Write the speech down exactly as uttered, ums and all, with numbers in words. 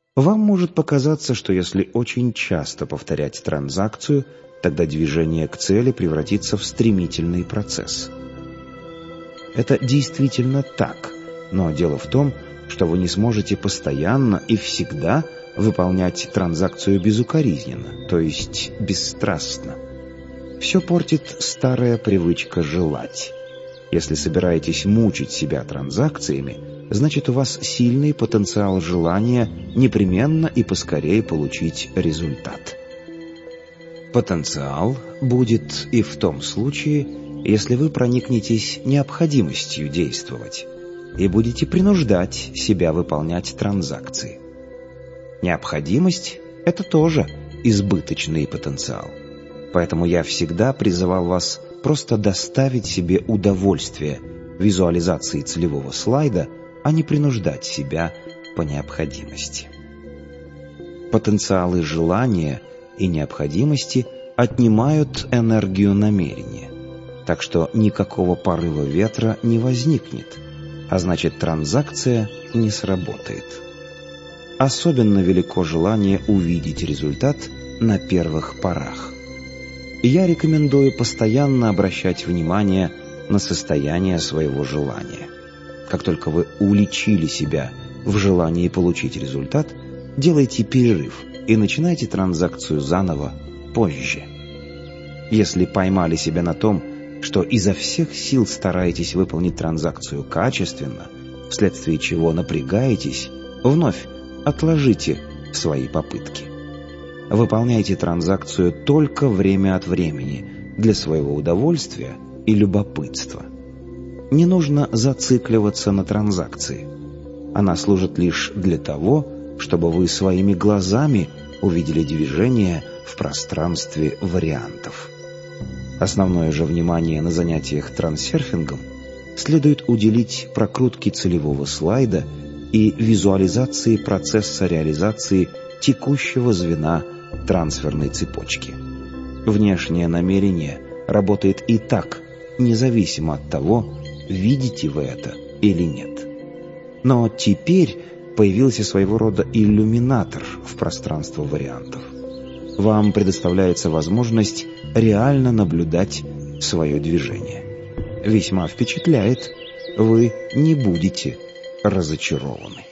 Вам может показаться, что если очень часто повторять транзакцию, тогда движение к цели превратится в стремительный процесс. Это действительно так, но дело в том, что вы не сможете постоянно и всегда выполнять транзакцию безукоризненно, то есть бесстрастно. Все портит старая привычка желать. Если собираетесь мучить себя транзакциями, значит, у вас сильный потенциал желания непременно и поскорее получить результат. Потенциал будет и в том случае, если вы проникнетесь необходимостью действовать и будете принуждать себя выполнять транзакции. Необходимость – это тоже избыточный потенциал. Поэтому я всегда призывал вас просто доставить себе удовольствие визуализации целевого слайда, а не принуждать себя по необходимости. Потенциалы желания и необходимости отнимают энергию намерения, так что никакого порыва ветра не возникнет, а значит, транзакция не сработает. Особенно велико желание увидеть результат на первых порах. Я рекомендую постоянно обращать внимание на состояние своего желания. Как только вы уличили себя в желании получить результат, делайте перерыв и начинайте транзакцию заново позже. Если поймали себя на том, что изо всех сил стараетесь выполнить транзакцию качественно, вследствие чего напрягаетесь, вновь отложите свои попытки. Выполняйте транзакцию только время от времени для своего удовольствия и любопытства. Не нужно зацикливаться на транзакции. Она служит лишь для того, чтобы вы своими глазами увидели движение в пространстве вариантов. Основное же внимание на занятиях трансерфингом следует уделить прокрутке целевого слайда и визуализации процесса реализации текущего звена трансферной цепочки. Внешнее намерение работает и так, независимо от того, видите вы это или нет. Но теперь появился своего рода иллюминатор в пространство вариантов. Вам предоставляется возможность реально наблюдать свое движение. Весьма впечатляет, вы не будете разочарованы.